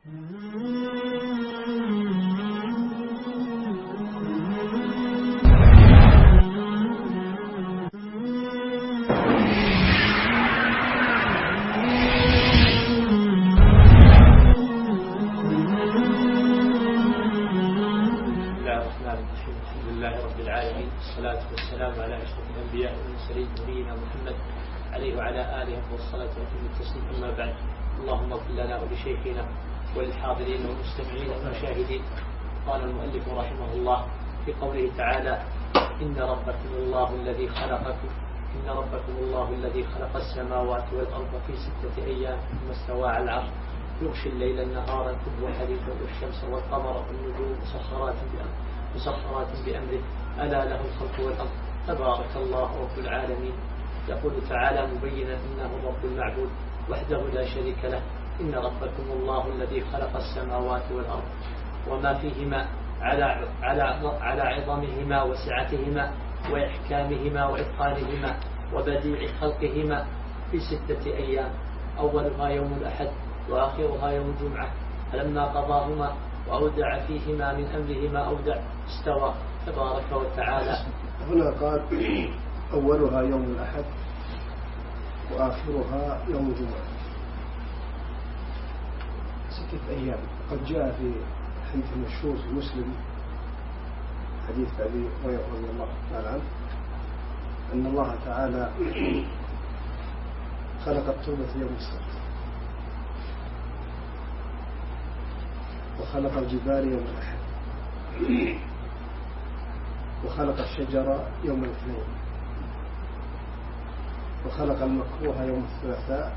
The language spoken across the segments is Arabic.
والسلام على أشرف الأنبياء والمرسلين نبينا محمد عليه وعلى آله والصلاة والتسليم. أما بعد، اللهم اغفر لنا ولشيخنا وللحاضرين والمستمعين والمشاهدين. قال المؤلف رحمه الله في قوله تعالى: إن ربكم الله الذي خلق السماوات والأرض في 6 أيام ثم استوى على العرش يغشي الليل النهار يطلبه حديثا والشمس والقمر والنجوم مسخرات بأمره ألا له الخلق والأمر تبارك الله رب العالمين. يقول تعالى مبينا إنه رب المعبود وحده لا شريك له. إن ربكم الله الذي خلق السماوات والأرض وما فيهما على عظمهما وسعتهما وإحكامهما وإتقانهما وبديع خلقهما في 6 أيام، أولها يوم الأحد وآخرها يوم الجمعة، فلما قضاهما وأودع فيهما من أمره ما أودع استوى تبارك وتعالى. هنا قال أولها يوم الأحد وآخرها يوم الجمعة، 6 أيام. قد جاء في حديث مشهور في مسلم حديث أبي هريرة رضي الله تعالى عنه أن الله تعالى خلق التربة يوم السبت وخلق الجبال يوم الأحد وخلق الشجر يوم الاثنين وخلق المكروه يوم الثلاثاء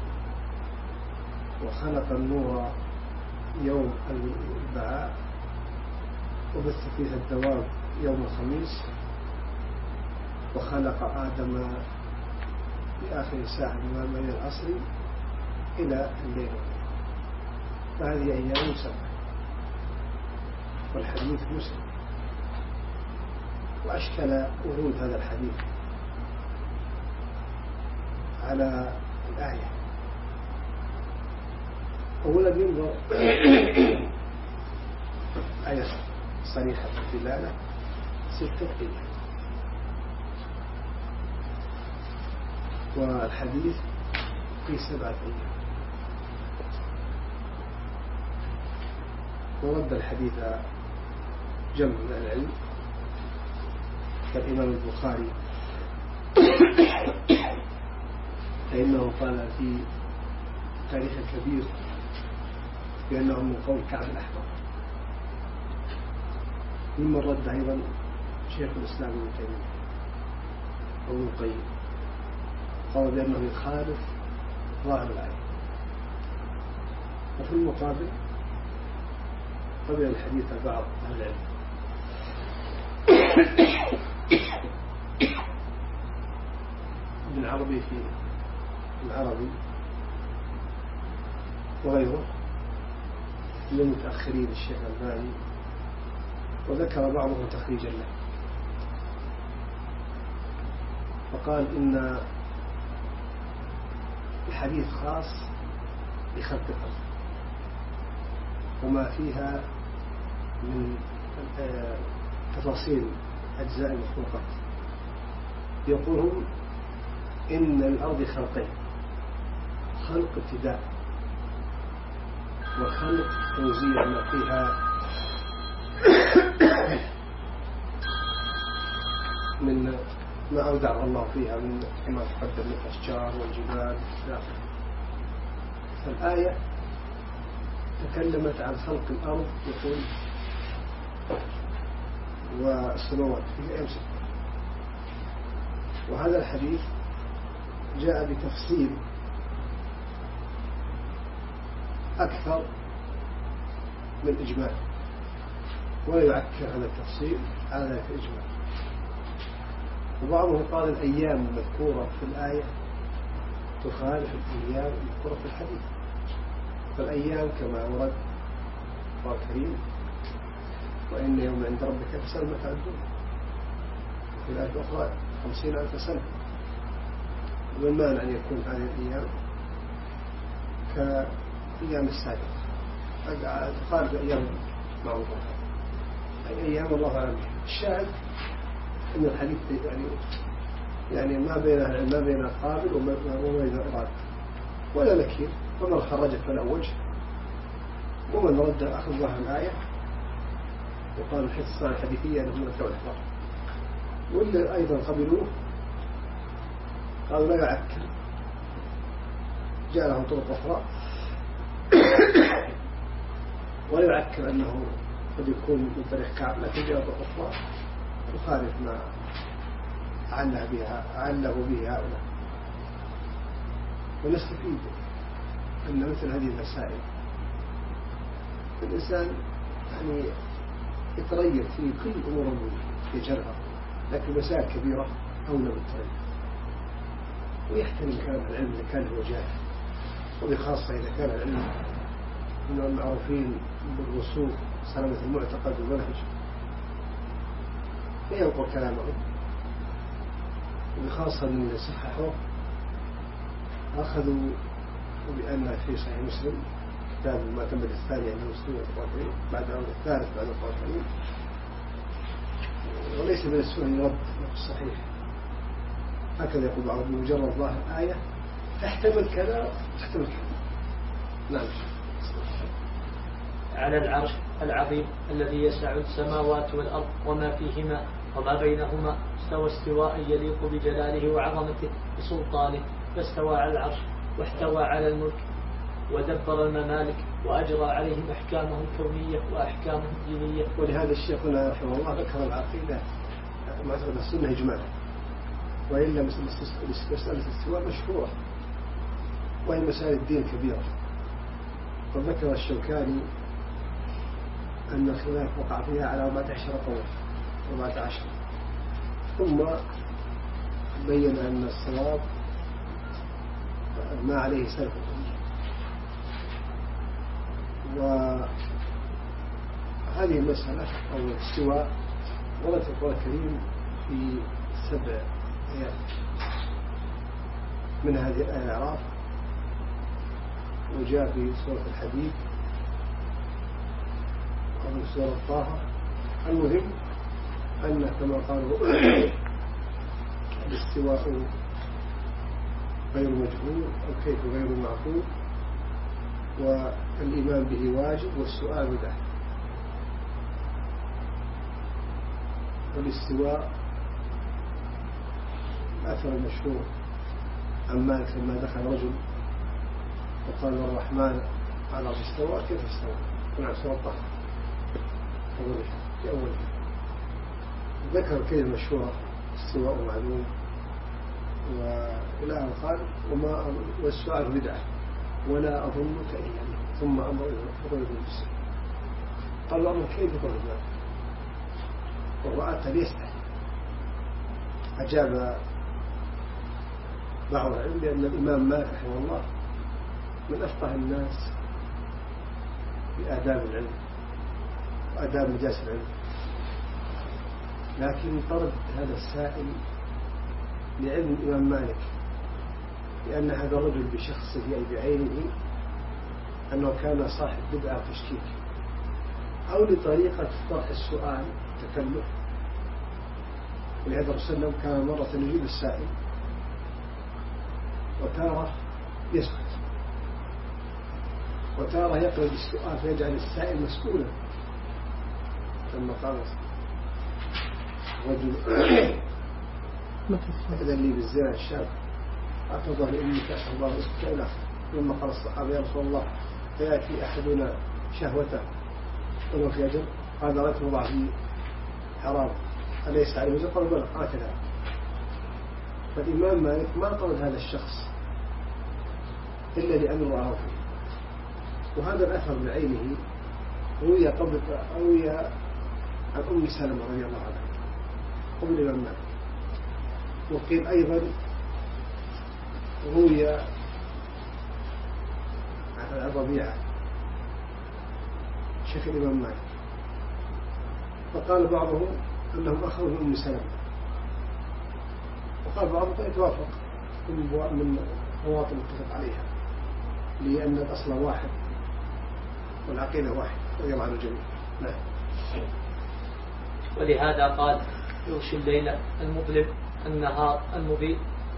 وخلق النور يوم الأربعاء وبث فيها الدواب يوم الخميس وخلق آدم في آخر ساعة من بين العصر إلى الليل، فهذه أيام 7 والحديث مسلم. وأشكل ورود هذا الحديث على الآية. أولا ينظر آية صريحة في الدلالة 6 أيام، والحديث في 7 أيام. ورد الحديث جمع من العلم كالإمام البخاري فإنه قال في تاريخ كبير بأنه من قول كعب الأحبار. ممن رد أيضا شيخ الإسلام ابن تيمية وابن القيم، قال بأنه يخالف ظاهر الآية. وفي المقابل قبل الحديث بعض أهل العلم ابن عربي في العربي وغيره من المتأخرين الشيخ الباني، وذكر بعضهم تخريجا له، فقال إن الحديث خاص بخلق الأرض وما فيها من تفاصيل أجزاء المخلوقات. يقولون إن الأرض خلقين: خلق ابتداء وخلق توزيع ما فيها من ما أودع الله فيها من كما تقدم من الأشجار والجبال. فالآية تكلمت عن خلق الأرض يقول والسماوات في أيام 6، وهذا الحديث جاء بتفصيل أكثر من إجمال، ولا يعكر هذا التفصيل على ذلك الإجمال. وبعضهم قال الأيام المذكورة في الآية تخالف الأيام المذكورة في الحديث، فالأيام كما ورد قال الكريم: وإن يوم عند ربك كسنة تعدون، وفي الآية الأخرى 50,000 سنة. والمعنى أن يكون هذه الأيام كأيام السابقة، تخالف أيام معروفة، أي أيام الله أعلم. الشاهد أن الحديث يعني ما بين قابل وما بين إرادة ولا نكير، ومن خرج فلا وجه، ومن رد أخذ ظاهر الآية وقال الحصة الحديثية لهم الكون الإحرار، واللي أيضا قبلوه قالوا لا يعكر، جاء لهم طرق أخرى ولا يعكر أنه قد يكون من طريق كعب، لكن جاء طرق أخرى تخالف ما علّه به هؤلاء. ونستفيد أن مثل هذه المسائل الإنسان يعني يتغير في كل أمور يجرها، لكن مسائل كبيرة أولى بالتغير، ويحترم كلام العلم إذا كان هو جاهل، وبخاصة إذا كان العلم من المعروفين بالرسوخ سلامة المعتقد والمنهج، فينقل كلامه، وبخاصة من صححه أخذوا بأن في صحيح مسلم كتاب المعتمد الثاني عند المسلمين والطبراني بعد الثالث بعد الطبراني، وليس من السنة رد الصحيح، هكذا يقول بعض بمجرد ظاهر آية تحتمل كذا تحتمل كذا. نعم. على العرش العظيم الذي يسع السماوات والأرض وما فيهما وما بينهما، استوى استواء يليق بجلاله وعظمته بسلطانه، فاستوى على العرش واحتوى على الملك ودبر الممالك وأجرى عليهم أحكامه الكونية وأحكامه الدينية. ولهذا الشيخ هنا رحمه الله ذكر العقيدة معتقد السنة إجمالا، وإلا مسألة الاستواء مشهورة وهي مسائل الدين كبيرة. وذكر الشوكاني أن الخلاف وقع فيها على 14 قول 14، ثم بين أن الصواب ما عليه سلف الأمة. وهذه المسألة أو الاستواء ورد في القرآن الكريم في 7 آيات، من هذه الآية الأعراف، وجاء في سورة الحديد وفي سورة طه. المهم أن كما قالوا الاستواء غير مجهول أو كيف غير معقول، والإيمان به واجب والسؤال بدعة. والاستواء الأثر المشهور عن مالك لما دخل رجل وقال الرحمن على استوى كيف استوى؟ قلنا سورة طه في أولها ذكر كلمة مشهورة استواء معلوم، وإلى أن قال والسؤال بدعة ولا أظنك إلا منه، ثم أمر إلى المسلم قال أمر كيف يقول ذلك؟ والرأى ليستحي. أجاب بعض العلم بأن الإمام مالك رحمه الله من أفقه الناس بآداب العلم وآداب مجالس العلم، لكن طرد هذا السائل لعلم الإمام مالك لأن هذا الرجل بشخصه أي بعينه أنه كان صاحب بدعة وتشكيك، أو لطريقة طرح السؤال تكلف. ولهذا الرسول كان مرة يجيب السائل وتارة يسكت، وتارة يقلب السؤال فيجعل السائل مسؤولا. لما قال رجل إذن لي بالزنا الشاب أعتبر لأنك أسأل الله رزقك إلى آخره. لما قال الصحابة يا رسول الله فيأتي أحدنا شهوته ولو في أجل قال رأيت وضع فيه حرام أليس عليه وزر؟ قال بلى هكذا. فالإمام مالك ما طرد هذا الشخص إلا لأنه رآه فيه. وهذا الأثر بعينه روي عن أم سلمة رضي الله عنها قبل الإمام مالك، وقيل أيضا روي عن الربيعة شيخ الإمام مالك، فقال بعضهم أنهم أخذوا من أم سلمة، وقال بعضهم يتوافق من مواطن اتفق عليها لأن الأصل واحد والعقيدة واحد رضي الله عن الجميع. نعم. ولهذا قال يغشي الليل المظلم النهار المضيء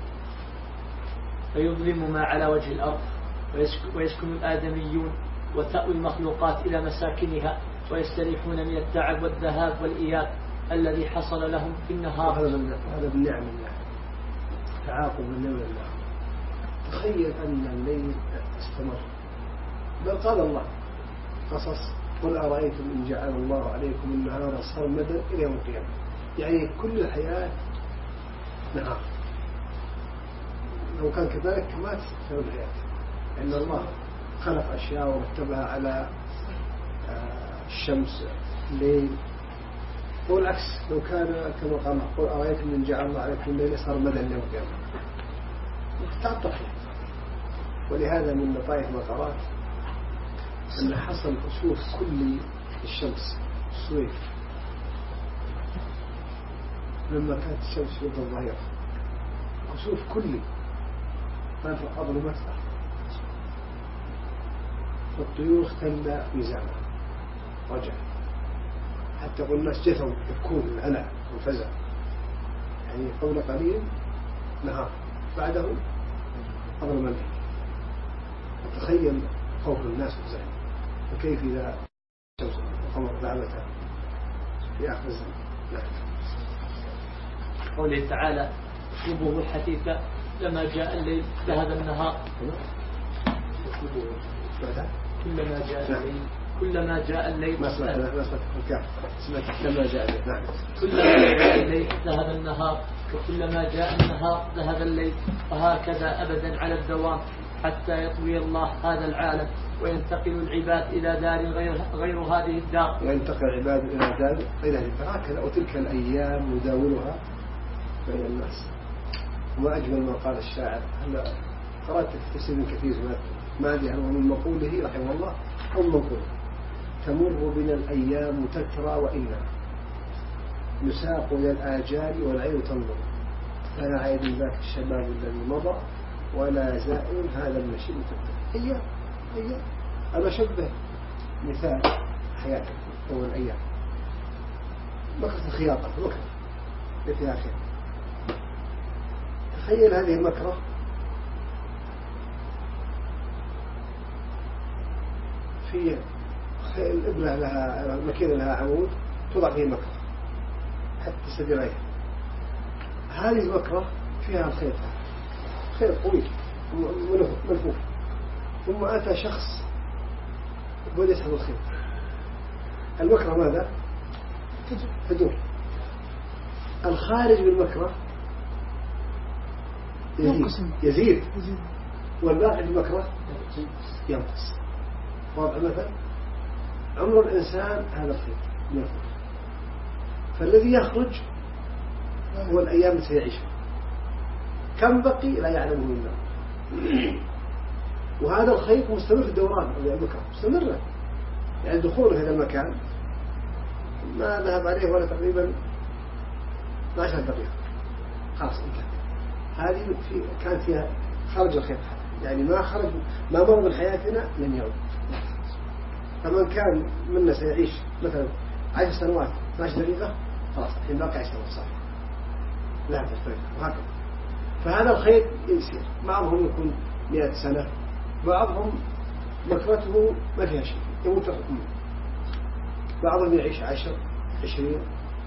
فيظلم ما على وجه الأرض ويسكن الآدميون وتأوي المخلوقات إلى مساكنها ويستريحون من التعب والذهاب والإياب الذي حصل لهم في النهار. هذا بالنعم الله، تعاقب الليل والنهار. تخيل أن الليل استمر، بل قال الله قصص قل أرأيتم إن جعل الله عليكم النهار سرمدا إلى يوم القيامة، يعني كل الحياة نهار. لو كان كذلك ما تستمر الحياة، لأن الله خلق أشياء ورتبها على الشمس الليل، والعكس لو كان كما قال قل أرأيتم إن جعل الله عليكم الليل سرمدا إلى يوم القيامة تعطل. ولهذا من لطائف ما قرأت أن حصل كسوف كلي الشمس الصويف لما كانت الشمس في الظهيرة، كسوف كلي كانت الأرض متأة، فالطيور اختل ميزانها رجع، حتى يقول الناس جثوا يبكون من الهلع والفزع، يعني قبل قليل نهار بعده أظلم الليل. تخيل خوف الناس وزعم، وكيف إذا الشمس والقمر ذهبتا في آخر الزمن. قوله تعالى اسلوبه الحثيث لما جاء الليل ذهب النهار. كلما جاء الليل ما سمعت لما جاء الليل. نعم. كلما جاء الليل ذهب النهار وكلما جاء النهار ذهب الليل، وهكذا أبدا على الدوام حتى يطوي الله هذا العالم وينتقل العباد إلى دار غير هذه الدار. ينتقل العباد إلى دار غير هذه الدار هكذا، وتلك الأيام نداولها بين الناس. وما أجمل ما قال الشاعر، هلا قرأت في تفسير كثير ما أدري هل هو من مقوله رحمه الله أو من مقوله: تمر بنا الأيام تترى وإنا نساق إلى الآجال والعين تنظر، فلا عيد ذاك الشباب الذي مضى ولا زائر هذا المشي متبع. أيام أنا شبه مثال حياتك أول أيام، مكرة الخياطة مكرة في آخر. تخيل هذه المكرة في الإبرة لها مكينة لها عمود توضع فيه مكرة حتى تستدير عليها. هذه المكرة فيها الخيط طويل ملفوف، ثم أتى شخص بدأ يسحب الخيط. المكرة ماذا؟ تدور. الخارج بالمكرة يزيد والباقي بالمكرة ينقص. واضح مثلا عمر الإنسان هذا الخيط ينقص، فالذي يخرج هو الأيام التي سيعيشها. كم بقي لا يعلمه إلا الله. وهذا الخيط مستمر في الدوران، المكرة مستمرة، يعني دخوله هذا المكان ما ذهب عليه ولا تقريبا 12 دقيقة خلاص انتهى. هذه كانت فيها خرج الخيط، يعني ما مر من حياتنا لن يعود. فمن كان منا سيعيش مثلا 10 سنوات 12 دقيقة خلاص الحين باقي 10 سنوات صح لا تفرق وهكذا. فهذا الخيط يسير، بعضهم يكون 100 سنة، بعضهم مكرته ما فيها شيء يموت الحكم، بعضهم يعيش 10 20.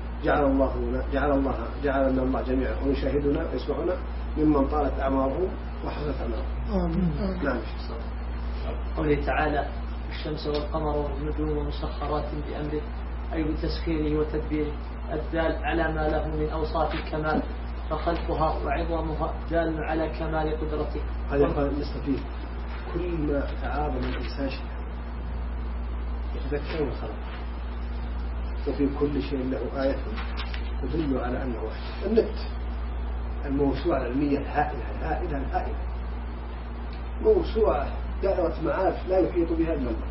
جعلنا الله جميعا ويشاهدنا ويسمعنا ممن طالت أعمارهم وحسنت أعمارهم. نعم. قوله تعالى الشمس والقمر والنجوم مسخرات بأمره، أي بتسخيره وتدبيره الدال على ما له من أوصاف الكمال، فخلقها وعظمها دال على كمال قدرته. هذا قال نستفيد كل ما تعاظم الإنسان شيء يتذكر الخلق، وفي كل شيء له آية تدل على أنه واحد. النت الموسوعة العلمية الهائلة موسوعة دائرة معارف لا يحيط بها إلا الله.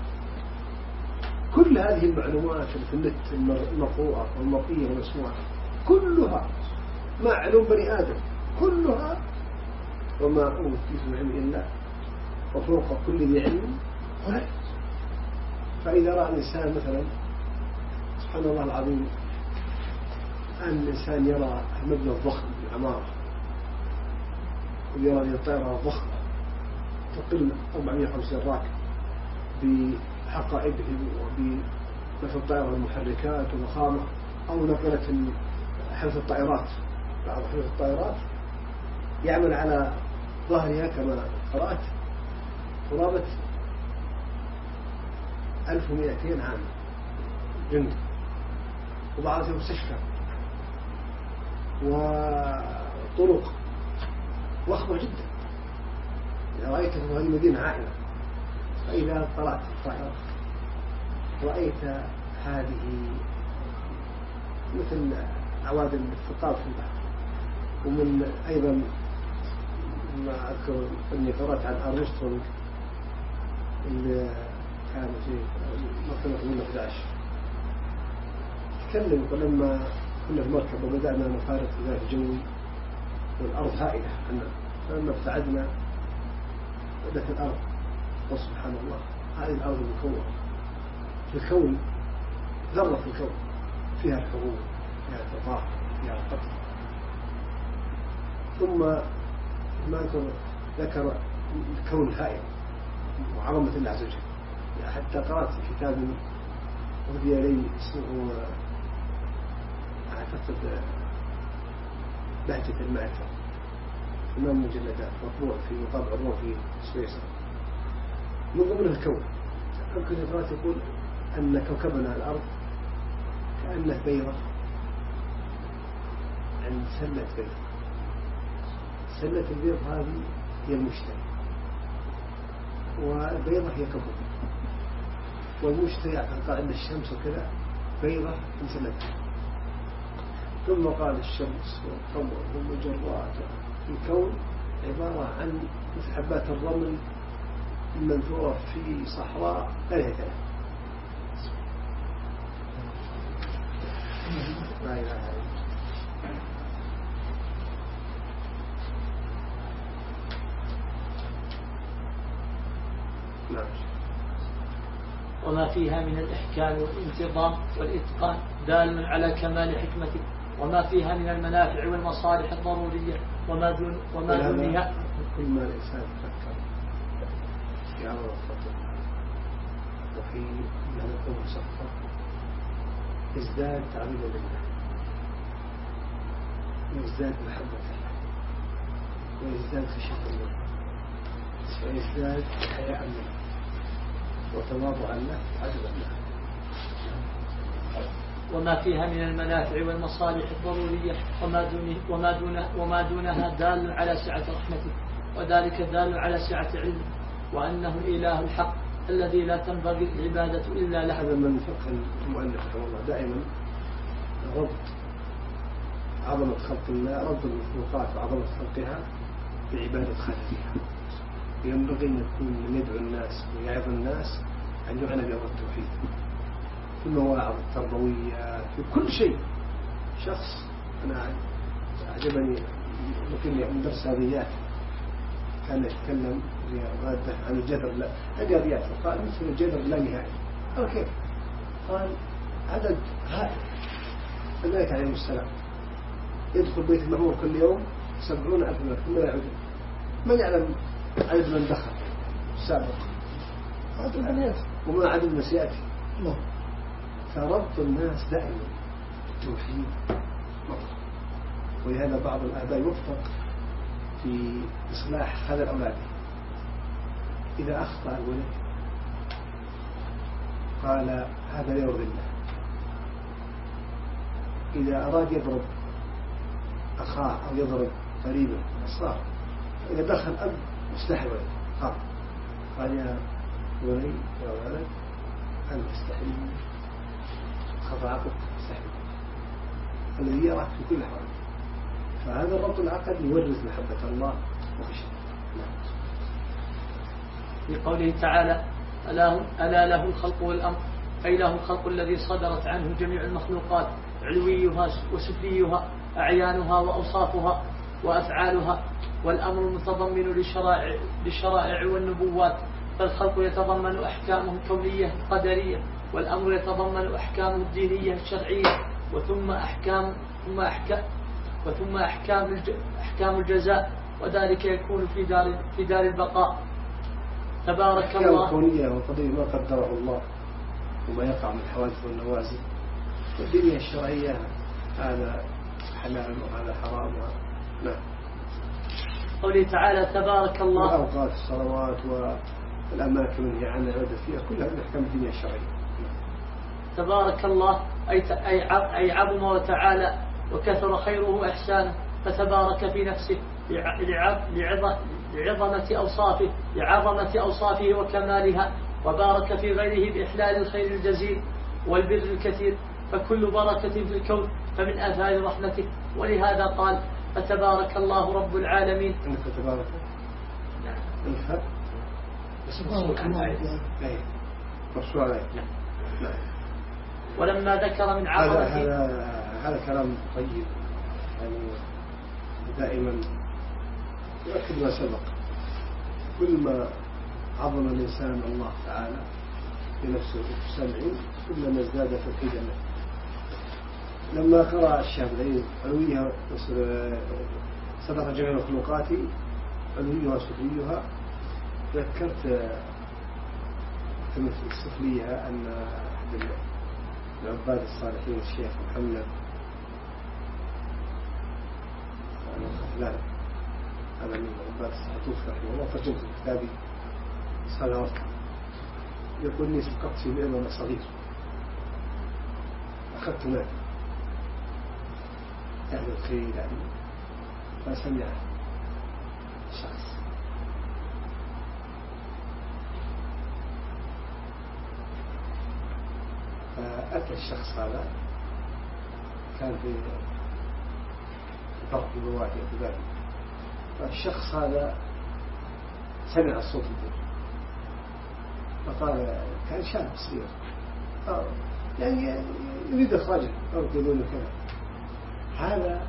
كل هذه المعلومات في النت المقروءة والمرئية والمسموعة كلها معلوم بني آدم كلها، وما أوتيت من علم إلا وفوق كل ذي علم. فإذا رأى الإنسان مثلا سبحان الله العظيم أن الإنسان يرى المبنى الضخم بالعمارة ويرى أن الطائرة ضخمة تقل 450 راكب بحقائبه وبنفس الطائرة المحركات ومخامة أو نقلة حفظ الطائرات بعض حفظ الطائرات يعمل على ظهرها كما قرأت قرابة 1200 عام جند وبعضها مستشفى وطرق ضخمة جدا. إذا رأيت هذه مدينة عائلة فإذا طلعت الطائرة رأيت هذه مثل عوادم الثقاب في البحر. ومن أيضا ما أذكر أني قرأت عن أرمسترونغ اللي كان في مركبة من 11 تكلم لما كنا في مركب وبدأنا نفارق الغلاف الجوي والأرض هائلة عنا فلما ابتعدنا بدأت الأرض وسبحان الله هذه الأرض المكونة في الكون ذرة في الكون فيها الحروب فيها التطاح فيها القتل. ثم ما ذكر الكون هائل وعظمة الله عز وجل. حتى قرأت كتاب أهدي لي اسمه أعتقد بهجة المعرفة إمام مجلدات مطبوع في مطابع الروم في سويسرا من ضمن الكون. يمكن قرأت يقول أن كوكبنا الأرض كأنه بيضة عن سلة بيض. سلة البيض هذه هي المشتري والبيضة هي كوكب والمشتري قال أن الشمس وكذا بيضة من سلتها. ثم قال الشمس والقمر والمجرات الكون عبارة عن مثل حبات الرمل المنثورة في صحراء لا نهاية لها. لا إله إلا الله. وما فيها من الإحكام والانتظام والإتقان دال على كمال حكمته وما فيها من المنافع والمصالح الضرورية وما دونها. كل ما الإنسان يفكر في عظمة الخطر وفي أنه يكون مسخر يزداد تعظيما لله ويزداد محبة الله ويزداد خشية الله ويزداد حياء الله وتواضعا له عجبا له. وما فيها من المنافع والمصالح الضرورية وما دونها دال على سعة رحمته وذلك دال على سعة علمه وأنه الإله الحق الذي لا تنبغي العبادة إلا له. هذا من فقه المؤلف رحمه الله دائما ربط عظمة خلق الله ربط المخلوقات وعظمة خلقها بعبادة خالقها. ينبغي أن يكون من يدعو الناس ويعظ الناس أن يعنى بأمر التوحيد في المواعظ التربوية في كل شيء. شخص أنا أعجبني من درس هذيات كان يتكلم غادة عن الجذر لا هذيات قال مثل الجذر لا نهائي. قال كيف؟ قال عدد هائل الملائكة عليهم السلام يدخل بيت المعمور كل يوم 70,000 ملك ثم لا يعودون. من يعلم عدد من دخل السابق عدد البنيات وما عدد الناس يأتي الله. فربط الناس دائما التوحيد مطلق. ولهذا بعض الآباء يوفق في إصلاح هذا الأولاد. إذا أخطأ الولد قال هذا لا يرضي الله. إذا أراد يضرب أخاه أو يضرب قريبه الصار إذا دخل أب مستحي ولد قال يا ولي يا ولد أنت تستحي خطأك مستحي الذي يراك في كل حال. فهذا الربط العقد يورث محبة الله وخشيته. في قوله تعالى ألا له الخلق والأمر أي له الخلق الذي صدرت عنه جميع المخلوقات علويها وسفليها أعيانها وأوصافها وأفعالها والأمر المتضمن للشرائع والنبوات فالخلق يتضمن أحكامه الكونية القدرية، والأمر يتضمن أحكامه الدينية الشرعية، وثم أحكام الجزاء، وذلك يكون في دار البقاء. تبارك الله. الكونية وقضية ما قدره الله وما يقع من الحوادث والنوازل، والدنيا الشرعية هذا حلال وهذا حرام. نعم. قوله تعالى تبارك الله. وأوقات الصلوات والأماكن اللي عنها العبادة فيها كلها من أحكام الدنيا الشرعية. تبارك الله أي عظم وتعالى وكثر خيره وإحسانه، فتبارك في نفسه لعظمة أوصافه وكمالها، وبارك في غيره بإحلال الخير الجزيل والبر الكثير، فكل بركة في الكون فمن آثار رحمته، ولهذا قال فتبارك الله رب العالمين. عندك تبارك؟ نعم. الفرق بس مصروف عن آية. أي مصروف عليه. نعم. ولما ذكر من عظمة هذا كلام طيب، يعني دائما يؤكد ما سبق، كل ما عظم الإنسان الله تعالى بنفسه وسمعه كلما ازداد توحيدا له. لما قرأ الشافعي علويها صدق جميع المخلوقات علويها وسفليها، ذكرت السفليها أن أحد العباد الصالحين الشيخ محمد الخفلان، هذا من عباد الصحيح رحمه الله، ترجمت كتابي صلاة، يقول لي سبقت في بئر وأنا صغير، أخذت مال أهل الخير يعني، فسمع شخص فأتى الشخص هذا، كان في فرق بوادي أبو، فالشخص هذا سمع الصوت الدين فقال، كان شاب صغير يعني يريد إخراجه أو يقولون كذا، هذا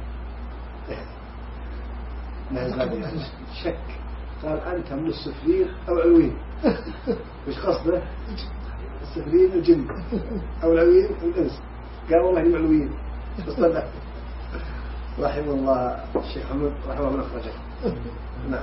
نزل شك، قال أنت من السفلين أو علوين؟ مش قصده السفلين الجن أو العلوين الإنس؟ قال والله هم علوين. فصدق رحمه الله الشيخ محمد رحمه الله أخرجه. نعم.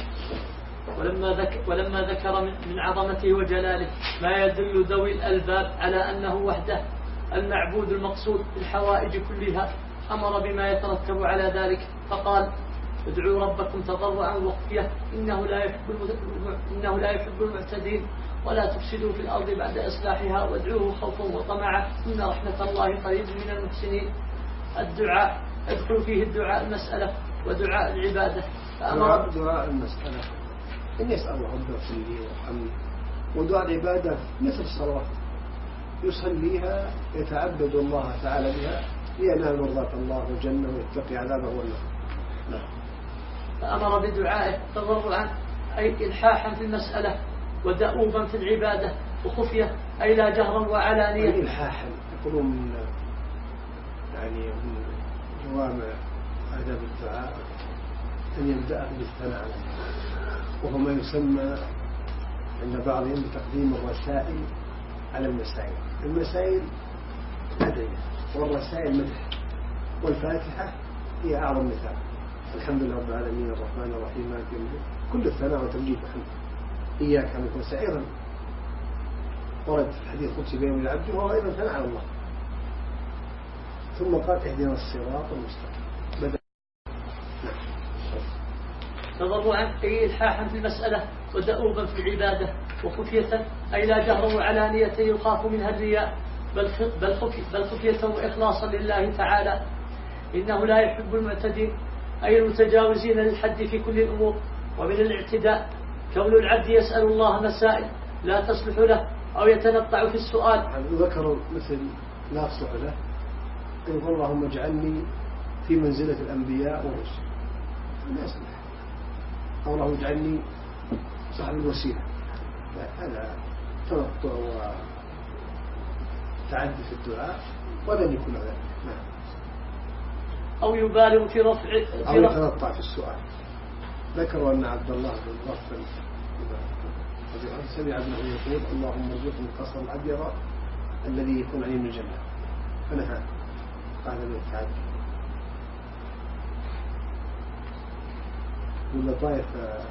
ولما ذكر من عظمته وجلاله ما يدل ذوي الألباب على أنه وحده المعبود المقصود بالحوائج كلها، أمر بما يترتب على ذلك، فقال ادعوا ربكم تضرعا وخفية إنه لا يحب المعتدين، ولا تفسدوا في الأرض بعد إصلاحها، وادعوه خوفا وطمعا إن رحمة الله قريب من المحسنين. الدعاء يدخل فيه الدعاء المسألة ودعاء العبادة، فأمر دعاء المسألة إن يسأل ربه فيه وحمده، ودعاء العبادة مثل الصلاة يصليها يتعبد الله تعالى بها لينال مرضاة الله وجنة ويتقي عذابه والنار. نعم. فأمر بدعائه تضرعا أي إلحاحا في المسألة، ودؤوبا في العبادة، وخفية أي لا جهرا وعلانية. أي إلحاحا يقولون من يعني من جوامع آداب الدعاء أن يبدأ بالثناء على الله، وهو ما يسمى عند بعضهم بتقديم الرسائل على المسائل. المسائل أدعية والرسائل مدح، والفاتحة هي أعظم مثال. الحمد لله رب العالمين الرحمن الرحيم مالك يوم الدين، كل الثناء وتمجيد الحمد. إياك نعبد أيضا ورد في الحديث القدسي بين العبد وهو أيضا ثناء على الله. ثم قال اهدنا الصراط المستقيم. بدأ تضرعا أي إلحاحا في المسألة، ودؤوبا في العبادة، وخفية أي لا جهر وعلانية يخاف منها الرياء، بل خفية وإخلاصا لله تعالى. إنه لا يحب المعتدين أي المتجاوزين للحد في كل الأمور. ومن الاعتداء كون العبد يسأل الله مسائل لا تصلح له أو يتنطع في السؤال. ذكروا مثل لا تصلح له، يقول اللهم اجعلني في منزلة الأنبياء والرسل، لا يصلح. أو اللهم اجعلني صاحب الوسيلة، هذا تنطع وتعدي في الدعاء ولن يكون ذلك. نعم. أو يبالغ في رفع أو يتنطع في السؤال. ذكروا أن عبد الله بن مغفل رضي الله عنه سمع ابنه يقول اللهم ارزقني القصر الأبيض الذي يكون عليه من الجنة، فنهى قال له تعالى. واللطائف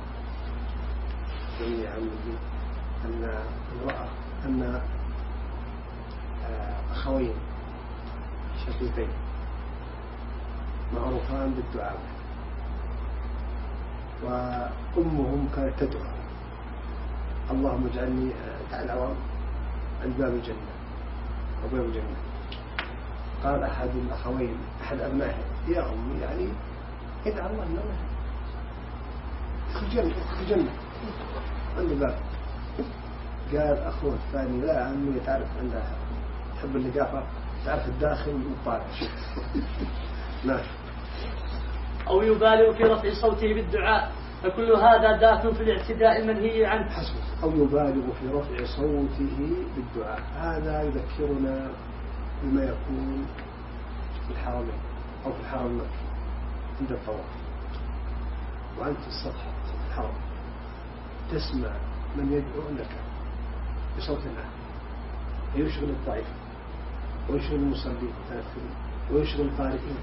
جميع عمي أن امرأة أن أخوين شقيقين معروفان بالدعاء، وأمهم كانت تدعو اللهم اجعلني تعالى عند باب الجنة وباب الجنة. قال أحد الأخوين أحد أبنائه يا أمي يعني ادعى الله إنه ادخل جنة عند الباب. قال أخوه الثاني لا عمي تعرف عندها تحب اللقافة تعرف الداخل والطالع. نعم. أو يبالغ في رفع صوته بالدعاء، فكل هذا داخل في الاعتداء المنهي عنه. حسب. أو يبالغ في رفع صوته بالدعاء، هذا يذكرنا بما يكون في الحرمين أو في الحرم المكي عند الطواف، وأنت في السطح الحرم تسمع من يدعو لك بصوت عالي ويشغل الضعيف ويشغل المصلين ويشغل القارئين،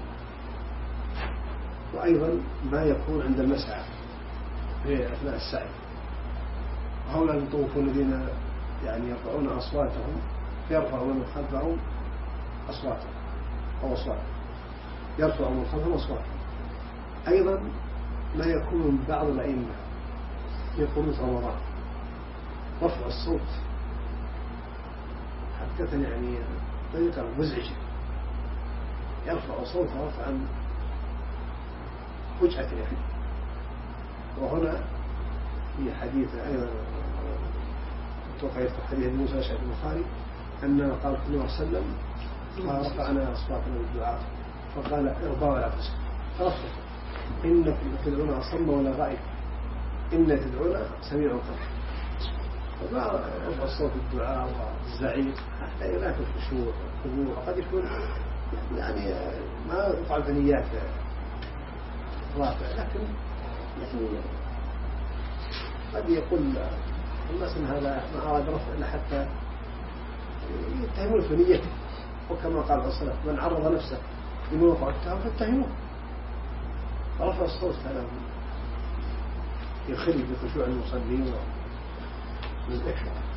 وأيضا ما يكون عند المسعى في أثناء السعي. هؤلاء المطوفون الذين يعني يرفعون أصواتهم فيرفع من خلفهم أصواتهم أو أصواتهم، يرفع من خلفهم أصواتهم. أيضا ما يكون من بعض الأئمة يقولون رمضان رفع الصوت حتى يعني طريقة مزعجة، يرفع صوته رفعا فجأة يعني. وهنا في حديث أيضا توقع حديث موسى الأشعري البخاري أن قال صلى الله عليه وسلم رفعنا أصواتنا بالدعاء فقال ارضوا على أنفسكم فرفعوا إنكم تدعون أصم ولا غائب إن تدعون سميع قريب. فما رفع الصوت بالدعاء والزعيق حتى لا تفشوا القبور، قد يكون يعني ما يفعل بنيات رافع، لكن يعني قد يقول الناس ان هذا ما اراد رفع الا حتى يتهمون في نيته، وكما قال السلف من عرض نفسه لموقع التهم فاتهموه. فرفع الصوت هذا يخل بخشوع المصلين والإكرام.